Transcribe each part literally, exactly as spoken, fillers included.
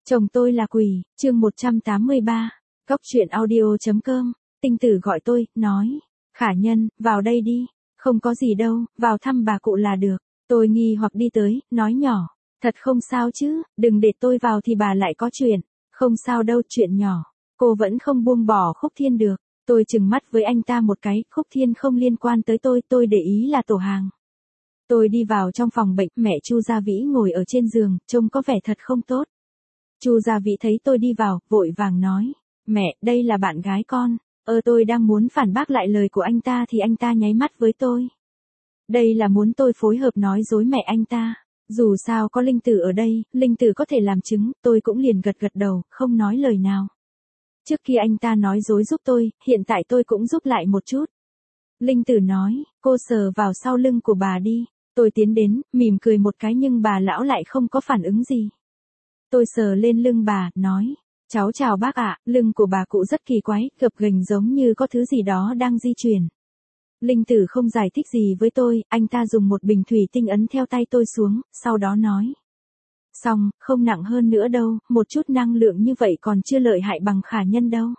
Chồng tôi là quỷ, chương một trăm tám mươi ba, Cóc truyện audio.com, Tinh Tử gọi tôi, nói, Khả Nhân, vào đây đi, không có gì đâu, vào thăm bà cụ là được. Tôi nghi hoặc đi tới, nói nhỏ, thật không sao chứ, đừng để tôi vào thì bà lại có chuyện. Không sao đâu, chuyện nhỏ. Cô vẫn không buông bỏ Khúc Thiên được. Tôi trừng mắt với anh ta một cái, Khúc Thiên không liên quan tới tôi, tôi để ý là tổ hàng. Tôi đi vào trong phòng bệnh, mẹ Chu Gia Vĩ ngồi ở trên giường, trông có vẻ thật không tốt. Chu Gia Vĩ thấy tôi đi vào, vội vàng nói, mẹ, đây là bạn gái con. Ơ tôi đang muốn phản bác lại lời của anh ta thì anh ta nháy mắt với tôi. Đây là muốn tôi phối hợp nói dối mẹ anh ta. Dù sao có Linh Tử ở đây, Linh Tử có thể làm chứng, tôi cũng liền gật gật đầu, không nói lời nào. Trước khi anh ta nói dối giúp tôi, hiện tại tôi cũng giúp lại một chút. Linh Tử nói, cô sờ vào sau lưng của bà đi. Tôi tiến đến, mỉm cười một cái nhưng bà lão lại không có phản ứng gì. Tôi sờ lên lưng bà, nói, cháu chào bác ạ, lưng của bà cụ rất kỳ quái, gập ghềnh giống như có thứ gì đó đang di chuyển. Linh Tử không giải thích gì với tôi, anh ta dùng một bình thủy tinh ấn theo tay tôi xuống, sau đó nói. Xong, không nặng hơn nữa đâu, một chút năng lượng như vậy còn chưa lợi hại bằng Khả Nhân đâu.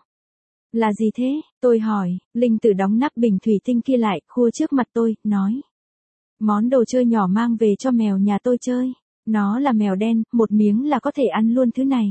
Là gì thế? Tôi hỏi, Linh Tử đóng nắp bình thủy tinh kia lại, khua trước mặt tôi, nói. Món đồ chơi nhỏ mang về cho mèo nhà tôi chơi. Nó là mèo đen, một miếng là có thể ăn luôn thứ này.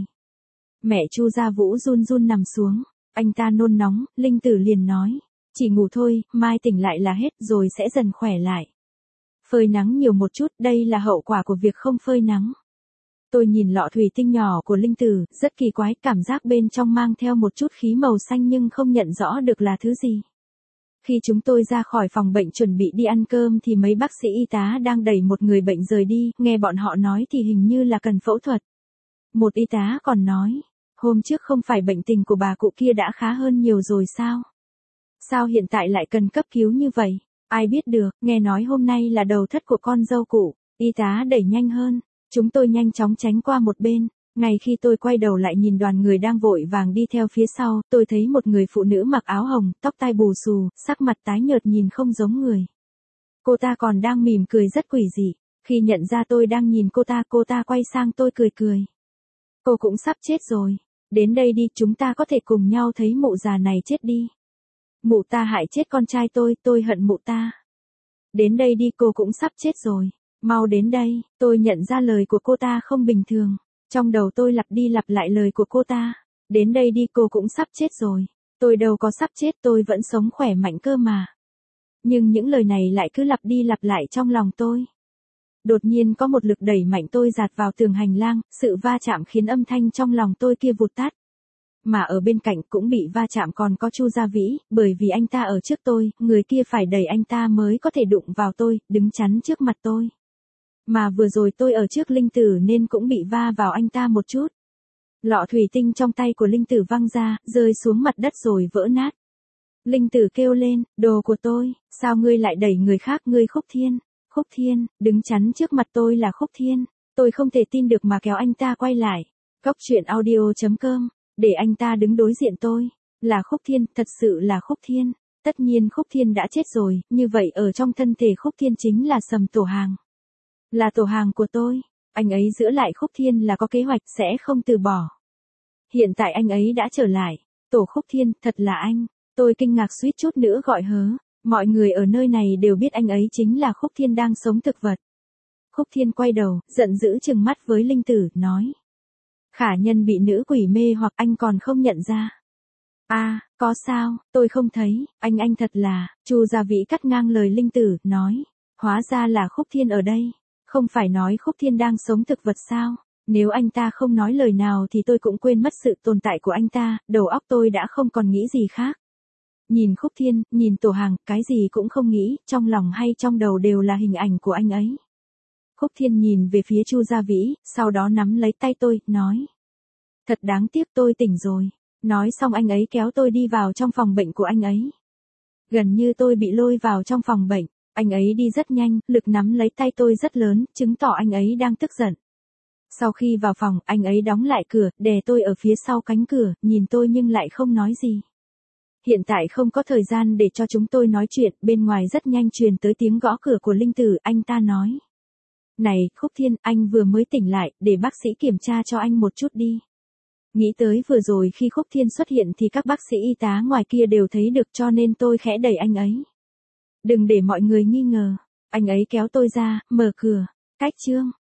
Mẹ Chu Gia Vũ run run nằm xuống, anh ta nôn nóng, Linh Tử liền nói. Chỉ ngủ thôi, mai tỉnh lại là hết rồi sẽ dần khỏe lại. Phơi nắng nhiều một chút, đây là hậu quả của việc không phơi nắng. Tôi nhìn lọ thủy tinh nhỏ của Linh Tử, rất kỳ quái, cảm giác bên trong mang theo một chút khí màu xanh nhưng không nhận rõ được là thứ gì. Khi chúng tôi ra khỏi phòng bệnh chuẩn bị đi ăn cơm thì mấy bác sĩ y tá đang đẩy một người bệnh rời đi, nghe bọn họ nói thì hình như là cần phẫu thuật. Một y tá còn nói, hôm trước không phải bệnh tình của bà cụ kia đã khá hơn nhiều rồi sao? Sao hiện tại lại cần cấp cứu như vậy? Ai biết được, nghe nói hôm nay là đầu thất của con dâu cụ, y tá đẩy nhanh hơn, chúng tôi nhanh chóng tránh qua một bên. Ngay khi tôi quay đầu lại nhìn đoàn người đang vội vàng đi theo phía sau, tôi thấy một người phụ nữ mặc áo hồng, tóc tai bù xù, sắc mặt tái nhợt nhìn không giống người. Cô ta còn đang mỉm cười rất quỷ dị. Khi nhận ra tôi đang nhìn cô ta, cô ta quay sang tôi cười cười. Cô cũng sắp chết rồi. Đến đây đi, chúng ta có thể cùng nhau thấy mụ già này chết đi. Mụ ta hại chết con trai tôi, tôi hận mụ ta. Đến đây đi, cô cũng sắp chết rồi. Mau đến đây, tôi nhận ra lời của cô ta không bình thường. Trong đầu tôi lặp đi lặp lại lời của cô ta. Đến đây đi, cô cũng sắp chết rồi. Tôi đâu có sắp chết, tôi vẫn sống khỏe mạnh cơ mà. Nhưng những lời này lại cứ lặp đi lặp lại trong lòng tôi. Đột nhiên có một lực đẩy mạnh tôi dạt vào tường hành lang, sự va chạm khiến âm thanh trong lòng tôi kia vụt tắt. Mà ở bên cạnh cũng bị va chạm còn có Chu Gia Vĩ, bởi vì anh ta ở trước tôi, người kia phải đẩy anh ta mới có thể đụng vào tôi, đứng chắn trước mặt tôi. Mà vừa rồi tôi ở trước Linh Tử nên cũng bị va vào anh ta một chút. Lọ thủy tinh trong tay của Linh Tử văng ra, rơi xuống mặt đất rồi vỡ nát. Linh Tử kêu lên, đồ của tôi, sao ngươi lại đẩy người khác, ngươi Khúc Thiên. Khúc Thiên, đứng chắn trước mặt tôi là Khúc Thiên. Tôi không thể tin được mà kéo anh ta quay lại. Cóc truyện audio.com, để anh ta đứng đối diện tôi. Là Khúc Thiên, thật sự là Khúc Thiên. Tất nhiên Khúc Thiên đã chết rồi, như vậy ở trong thân thể Khúc Thiên chính là Sầm Tổ Hàng. Là tổ hàng của tôi, anh ấy giữ lại Khúc Thiên là có kế hoạch sẽ không từ bỏ. Hiện tại anh ấy đã trở lại, tổ Khúc Thiên, thật là anh. Tôi kinh ngạc suýt chút nữa gọi hớ, mọi người ở nơi này đều biết anh ấy chính là Khúc Thiên đang sống thực vật. Khúc Thiên quay đầu, giận dữ trừng mắt với Linh Tử, nói. Khả Nhân bị nữ quỷ mê hoặc anh còn không nhận ra. À, có sao, tôi không thấy, anh anh thật là, Chu Gia Vĩ cắt ngang lời Linh Tử, nói. Hóa ra là Khúc Thiên ở đây. Không phải nói Khúc Thiên đang sống thực vật sao? Nếu anh ta không nói lời nào thì tôi cũng quên mất sự tồn tại của anh ta, đầu óc tôi đã không còn nghĩ gì khác. Nhìn Khúc Thiên, nhìn tổ hàng, cái gì cũng không nghĩ, trong lòng hay trong đầu đều là hình ảnh của anh ấy. Khúc Thiên nhìn về phía Chu Gia Vĩ, sau đó nắm lấy tay tôi, nói. Thật đáng tiếc tôi tỉnh rồi. Nói xong anh ấy kéo tôi đi vào trong phòng bệnh của anh ấy. Gần như tôi bị lôi vào trong phòng bệnh. Anh ấy đi rất nhanh, lực nắm lấy tay tôi rất lớn, chứng tỏ anh ấy đang tức giận. Sau khi vào phòng, anh ấy đóng lại cửa, đè tôi ở phía sau cánh cửa, nhìn tôi nhưng lại không nói gì. Hiện tại không có thời gian để cho chúng tôi nói chuyện, bên ngoài rất nhanh truyền tới tiếng gõ cửa của Linh Tử, anh ta nói. Này, Khúc Thiên, anh vừa mới tỉnh lại, để bác sĩ kiểm tra cho anh một chút đi. Nghĩ tới vừa rồi khi Khúc Thiên xuất hiện thì các bác sĩ y tá ngoài kia đều thấy được cho nên tôi khẽ đẩy anh ấy. Đừng để mọi người nghi ngờ. Anh ấy kéo tôi ra, mở cửa. Cách chương